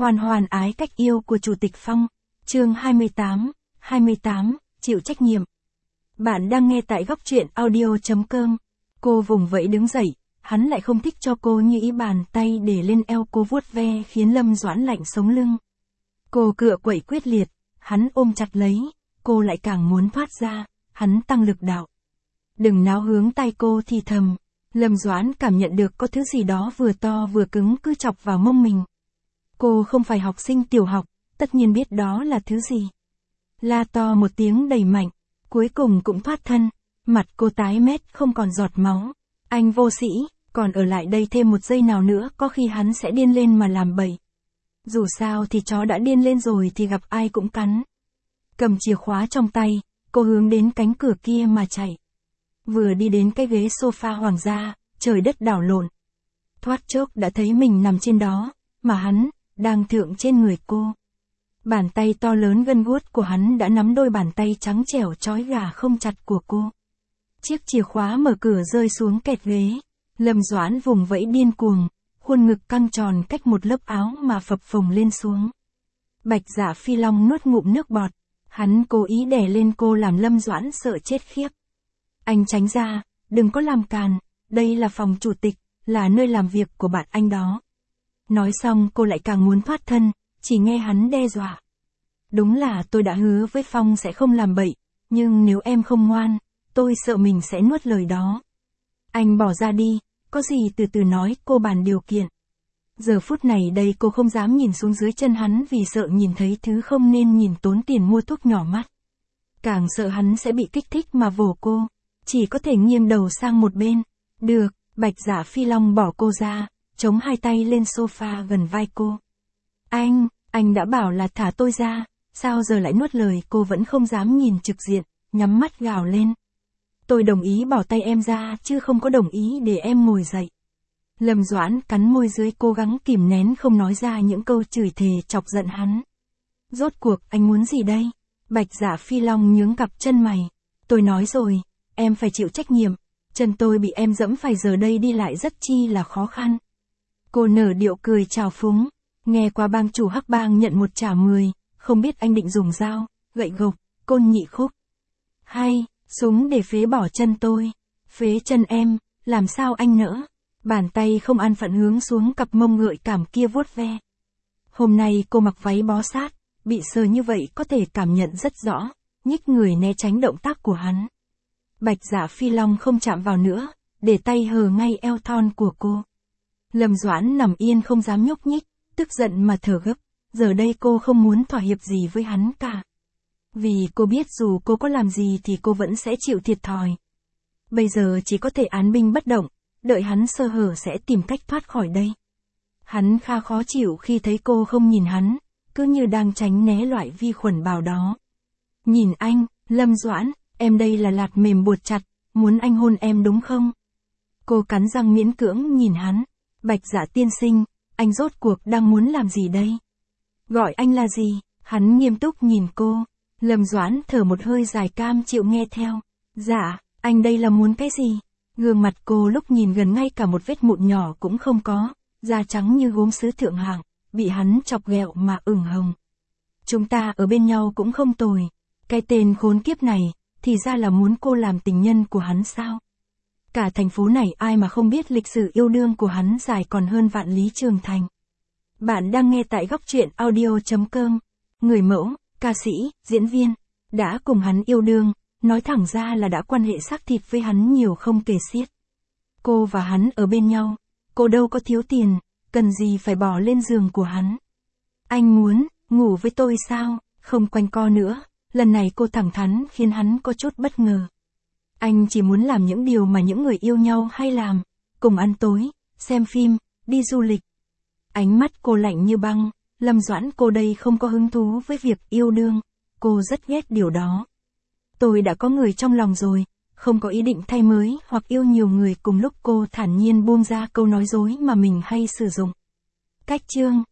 Hoàn hoàn ái cách yêu của Chủ tịch Phong, chương 28, chịu trách nhiệm. Bạn đang nghe tại góc truyện audio.com. Cô vùng vẫy đứng dậy, hắn lại không thích cho cô như ý, bàn tay để lên eo cô vuốt ve khiến Lâm Doãn lạnh sống lưng. Cô cựa quậy quyết liệt, hắn ôm chặt lấy, cô lại càng muốn thoát ra, hắn tăng lực đạo. Đừng náo, hướng tay cô thì thầm. Lâm Doãn cảm nhận được có thứ gì đó vừa to vừa cứng cứ chọc vào mông mình. Cô không phải học sinh tiểu học, tất nhiên biết đó là thứ gì. La to một tiếng đầy mạnh, cuối cùng cũng thoát thân, mặt cô tái mét không còn giọt máu. Anh vô sĩ, còn ở lại đây thêm một giây nào nữa có khi hắn sẽ điên lên mà làm bậy. Dù sao thì chó đã điên lên rồi thì gặp ai cũng cắn. Cầm chìa khóa trong tay, cô hướng đến cánh cửa kia mà chạy. Vừa đi đến cái ghế sofa hoàng gia, trời đất đảo lộn. Thoát chốc đã thấy mình nằm trên đó, mà hắn đang thượng trên người cô. Bàn tay to lớn gân guốt của hắn đã nắm đôi bàn tay trắng trẻo trói gà không chặt của cô. Chiếc chìa khóa mở cửa rơi xuống kẹt ghế. Lâm Doãn vùng vẫy điên cuồng, khuôn ngực căng tròn cách một lớp áo mà phập phồng lên xuống. Bạch Dạ Phi Long nuốt ngụm nước bọt, hắn cố ý đè lên cô làm Lâm Doãn sợ chết khiếp. Anh tránh ra, đừng có làm càn, đây là phòng chủ tịch, là nơi làm việc của bạn anh đó. Nói xong cô lại càng muốn thoát thân, chỉ nghe hắn đe dọa. Đúng là tôi đã hứa với Phong sẽ không làm bậy, nhưng nếu em không ngoan, tôi sợ mình sẽ nuốt lời đó. Anh bỏ ra đi, có gì từ từ nói, cô bàn điều kiện. Giờ phút này đây cô không dám nhìn xuống dưới chân hắn vì sợ nhìn thấy thứ không nên nhìn, tốn tiền mua thuốc nhỏ mắt. Càng sợ hắn sẽ bị kích thích mà vồ cô, chỉ có thể nghiêng đầu sang một bên. Được, Bạch Dạ Phi Long bỏ cô ra, chống hai tay lên sofa gần vai cô. Anh đã bảo là thả tôi ra, sao giờ lại nuốt lời? Cô vẫn không dám nhìn trực diện, nhắm mắt gào lên. Tôi đồng ý bỏ tay em ra chứ không có đồng ý để em ngồi dậy. Lâm Doãn cắn môi dưới, cố gắng kìm nén không nói ra những câu chửi thề chọc giận hắn. Rốt cuộc anh muốn gì đây? Bạch Dạ Phi Long nhướng cặp chân mày. Tôi nói rồi, em phải chịu trách nhiệm. Chân tôi bị em dẫm phải, giờ đây đi lại rất chi là khó khăn. Cô nở điệu cười trào phúng. Nghe qua bang chủ Hắc Bang nhận một trả 10, không biết anh định dùng dao, gậy gộc, côn nhị khúc hay súng để phế bỏ chân tôi. Phế chân em, làm sao anh nỡ? Bàn tay không an phận hướng xuống cặp mông gợi cảm kia vuốt ve. Hôm nay cô mặc váy bó sát, bị sờ như vậy có thể cảm nhận rất rõ, nhích người né tránh động tác của hắn. Bạch Dạ Phi Long không chạm vào nữa, để tay hờ ngay eo thon của cô. Lâm Doãn nằm yên không dám nhúc nhích, tức giận mà thở gấp. Giờ đây cô không muốn thỏa hiệp gì với hắn cả. Vì cô biết dù cô có làm gì thì cô vẫn sẽ chịu thiệt thòi. Bây giờ chỉ có thể án binh bất động, đợi hắn sơ hở sẽ tìm cách thoát khỏi đây. Hắn khá khó chịu khi thấy cô không nhìn hắn, cứ như đang tránh né loại vi khuẩn bào đó. Nhìn anh, Lâm Doãn, em đây là lạt mềm buộc chặt, muốn anh hôn em đúng không? Cô cắn răng miễn cưỡng nhìn hắn. Bạch Dạ tiên sinh, anh rốt cuộc đang muốn làm gì đây? Gọi anh là gì? Hắn nghiêm túc nhìn cô. Lâm Doãn thở một hơi dài, cam chịu nghe theo. Dạ, anh đây là muốn cái gì? Gương mặt cô lúc nhìn gần ngay cả một vết mụn nhỏ cũng không có, da trắng như gốm sứ thượng hạng, bị hắn chọc ghẹo mà ửng hồng. Chúng ta ở bên nhau cũng không tồi. Cái tên khốn kiếp này, thì ra là muốn cô làm tình nhân của hắn sao? Cả thành phố này ai mà không biết lịch sử yêu đương của hắn dài còn hơn vạn lý trường thành. Bạn đang nghe tại góc truyện audio.com. Người mẫu, ca sĩ, diễn viên, đã cùng hắn yêu đương, nói thẳng ra là đã quan hệ xác thịt với hắn nhiều không kể xiết. Cô và hắn ở bên nhau, cô đâu có thiếu tiền, cần gì phải bỏ lên giường của hắn. Anh muốn ngủ với tôi sao? Không quanh co nữa, lần này cô thẳng thắn khiến hắn có chút bất ngờ. Anh chỉ muốn làm những điều mà những người yêu nhau hay làm, cùng ăn tối, xem phim, đi du lịch. Ánh mắt cô lạnh như băng. Lâm Doãn, cô đây không có hứng thú với việc yêu đương, cô rất ghét điều đó. Tôi đã có người trong lòng rồi, không có ý định thay mới hoặc yêu nhiều người cùng lúc. Cô thản nhiên buông ra câu nói dối mà mình hay sử dụng. Cách chương